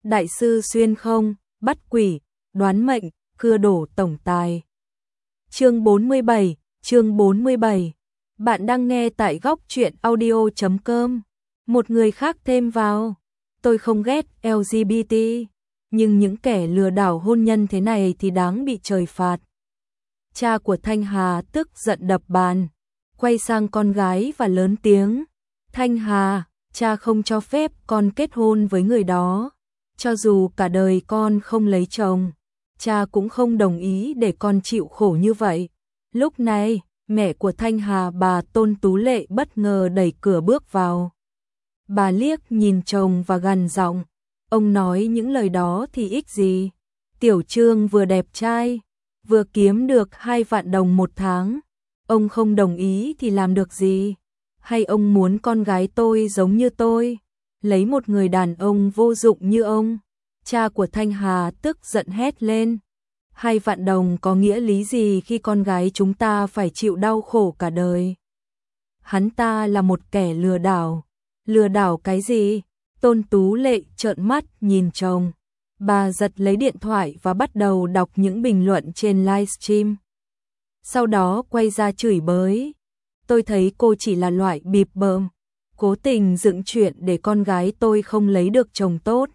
đại sư xuyên không, bắt quỷ, đoán mệnh, cưa đổ tổng tài. Chương 47. Bạn đang nghe tại góc truyện audio.com. Một người khác thêm vào. Tôi không ghét LGBT, nhưng những kẻ lừa đảo hôn nhân thế này thì đáng bị trời phạt. Cha của Thanh Hà tức giận đập bàn, quay sang con gái và lớn tiếng. Thanh Hà, cha không cho phép con kết hôn với người đó. Cho dù cả đời con không lấy chồng, cha cũng không đồng ý để con chịu khổ như vậy. Lúc này, mẹ của Thanh Hà, bà Tôn Tú Lệ, bất ngờ đẩy cửa bước vào. Bà liếc nhìn chồng và gằn giọng, ông nói những lời đó thì ích gì? Tiểu Trương vừa đẹp trai, vừa kiếm được 2 vạn đồng một tháng. Ông không đồng ý thì làm được gì? Hay ông muốn con gái tôi giống như tôi, lấy một người đàn ông vô dụng như ông? Cha của Thanh Hà tức giận hét lên. 2 vạn đồng có nghĩa lý gì khi con gái chúng ta phải chịu đau khổ cả đời? Hắn ta là một kẻ lừa đảo. Lừa đảo cái gì? Tôn Tú Lệ trợn mắt nhìn chồng. Bà giật lấy điện thoại và bắt đầu đọc những bình luận trên livestream. Sau đó quay ra chửi bới. Tôi thấy cô chỉ là loại bịp bợm, cố tình dựng chuyện để con gái tôi không lấy được chồng tốt.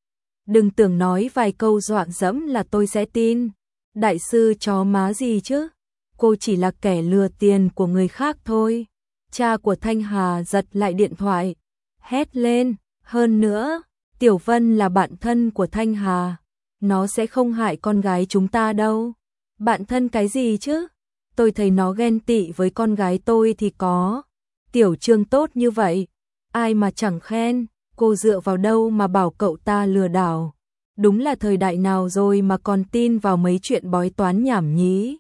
Đừng tưởng nói vài câu dọa dẫm là tôi sẽ tin. Đại sư chó má gì chứ? Cô chỉ là kẻ lừa tiền của người khác thôi. Cha của Thanh Hà giật lại điện thoại, hét lên. Hơn nữa, Tiểu Vân là bạn thân của Thanh Hà. Nó sẽ không hại con gái chúng ta đâu. Bạn thân cái gì chứ? Tôi thấy nó ghen tị với con gái tôi thì có. Tiểu Trương tốt như vậy, ai mà chẳng khen. Cô dựa vào đâu mà bảo cậu ta lừa đảo? Đúng là thời đại nào rồi mà còn tin vào mấy chuyện bói toán nhảm nhí.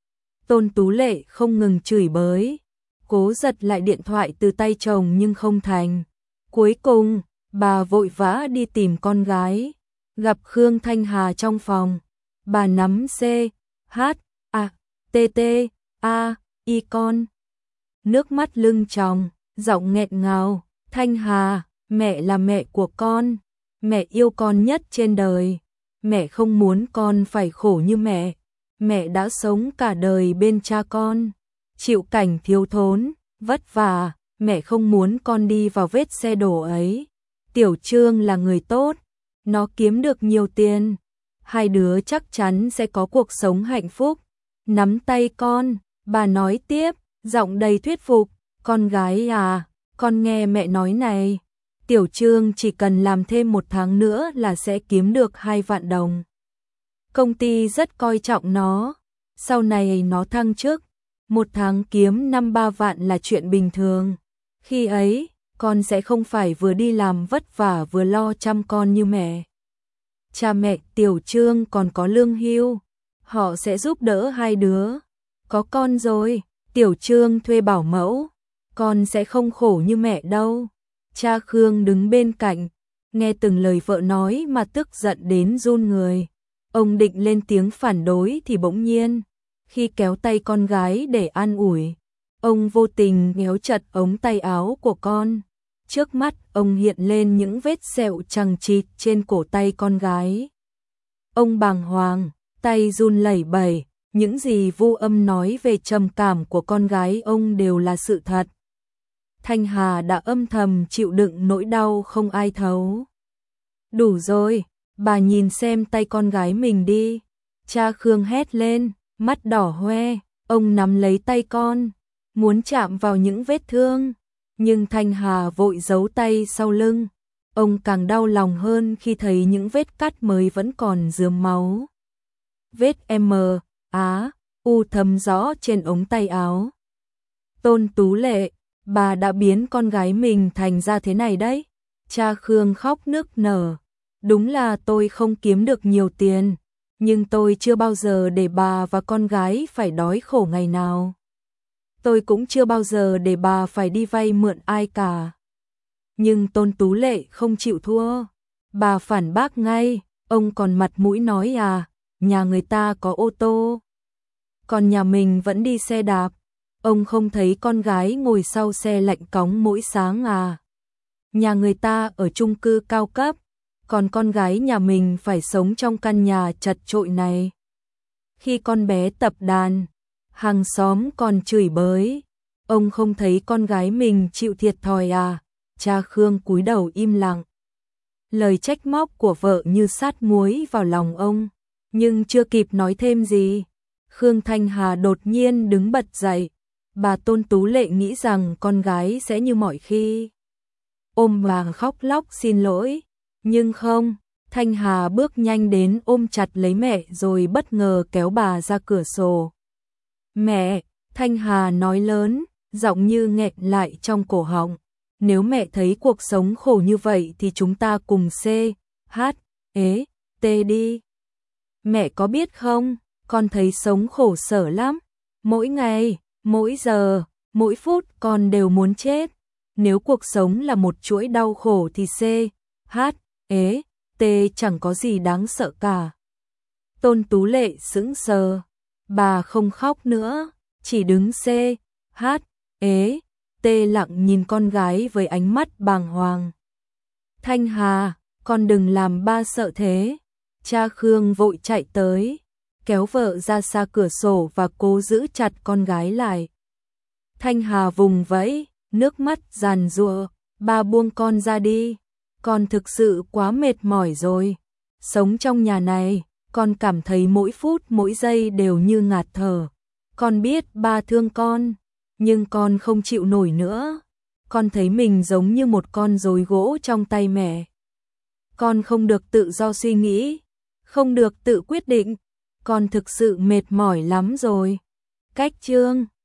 Tôn Tú Lệ không ngừng chửi bới, cố giật lại điện thoại từ tay chồng nhưng không thành. Cuối cùng, bà vội vã đi tìm con gái, gặp Khương Thanh Hà trong phòng. Bà nắm C, H, A, T, T, A, I con. Nước mắt lưng tròng, giọng nghẹn ngào. Thanh Hà, mẹ là mẹ của con. Mẹ yêu con nhất trên đời. Mẹ không muốn con phải khổ như mẹ. Mẹ đã sống cả đời bên cha con, chịu cảnh thiếu thốn, vất vả. Mẹ không muốn con đi vào vết xe đổ ấy. Tiểu Trương là người tốt, nó kiếm được nhiều tiền. Hai đứa chắc chắn sẽ có cuộc sống hạnh phúc. Nắm tay con, bà nói tiếp, giọng đầy thuyết phục. Con gái à, con nghe mẹ nói này. Tiểu Trương chỉ cần làm thêm 1 tháng nữa là sẽ kiếm được 2 vạn đồng. Công ty rất coi trọng nó. Sau này nó thăng chức, 1 tháng kiếm 5-3 vạn là chuyện bình thường. Khi ấy, con sẽ không phải vừa đi làm vất vả vừa lo chăm con như mẹ. Cha mẹ Tiểu Trương còn có lương hưu, họ sẽ giúp đỡ hai đứa. Có con rồi, Tiểu Trương thuê bảo mẫu, con sẽ không khổ như mẹ đâu. Cha Khương đứng bên cạnh, nghe từng lời vợ nói mà tức giận đến run người. Ông định lên tiếng phản đối thì bỗng nhiên, khi kéo tay con gái để an ủi, ông vô tình nhéo chặt ống tay áo của con. Trước mắt ông hiện lên những vết sẹo chằng chịt trên cổ tay con gái. Ông bàng hoàng, tay run lẩy bẩy, những gì Vu Âm nói về trầm cảm của con gái ông đều là sự thật. Thanh Hà đã âm thầm chịu đựng nỗi đau không ai thấu. Đủ rồi, bà nhìn xem tay con gái mình đi. Cha Khương hét lên, mắt đỏ hoe, ông nắm lấy tay con, muốn chạm vào những vết thương. Nhưng Thanh Hà vội giấu tay sau lưng. Ông càng đau lòng hơn khi thấy những vết cắt mới vẫn còn rườm máu. Vết M, Á, U thấm rõ trên ống tay áo. Tôn Tú Lệ, bà đã biến con gái mình thành ra thế này đấy. Cha Khương khóc nức nở. Đúng là tôi không kiếm được nhiều tiền, nhưng tôi chưa bao giờ để bà và con gái phải đói khổ ngày nào. Tôi cũng chưa bao giờ để bà phải đi vay mượn ai cả. Nhưng Tôn Tú Lệ không chịu thua. Bà phản bác ngay, ông còn mặt mũi nói à, nhà người ta có ô tô, còn nhà mình vẫn đi xe đạp. Ông không thấy con gái ngồi sau xe lạnh cóng mỗi sáng à. Nhà người ta ở chung cư cao cấp, còn con gái nhà mình phải sống trong căn nhà chật chội này. Khi con bé tập đàn, hàng xóm còn chửi bới, ông không thấy con gái mình chịu thiệt thòi à? Cha Khương cúi đầu im lặng. Lời trách móc của vợ như sát muối vào lòng ông, nhưng chưa kịp nói thêm gì, Khương Thanh Hà đột nhiên đứng bật dậy. Bà Tôn Tú Lệ nghĩ rằng con gái sẽ như mọi khi, ôm bà khóc lóc xin lỗi, nhưng không, Thanh Hà bước nhanh đến ôm chặt lấy mẹ rồi bất ngờ kéo bà ra cửa sổ. Mẹ, Thanh Hà nói lớn, giọng như nghẹn lại trong cổ họng. Nếu mẹ thấy cuộc sống khổ như vậy thì chúng ta cùng CHT đi. Mẹ có biết không, con thấy sống khổ sở lắm. Mỗi ngày, mỗi giờ, mỗi phút con đều muốn chết. Nếu cuộc sống là một chuỗi đau khổ thì CHT chẳng có gì đáng sợ cả. Tôn Tú Lệ sững sờ. Bà không khóc nữa, chỉ đứng CHT lặng nhìn con gái với ánh mắt bàng hoàng. Thanh Hà, con đừng làm ba sợ thế. Cha Khương vội chạy tới, kéo vợ ra xa cửa sổ và cố giữ chặt con gái lại. Thanh Hà vùng vẫy, nước mắt giàn giụa, ba buông con ra đi, con thực sự quá mệt mỏi rồi. Sống trong nhà này, con cảm thấy mỗi phút mỗi giây đều như ngạt thở. Con biết ba thương con, nhưng con không chịu nổi nữa. Con thấy mình giống như một con rối gỗ trong tay mẹ. Con không được tự do suy nghĩ, không được tự quyết định. Con thực sự mệt mỏi lắm rồi. Cách chương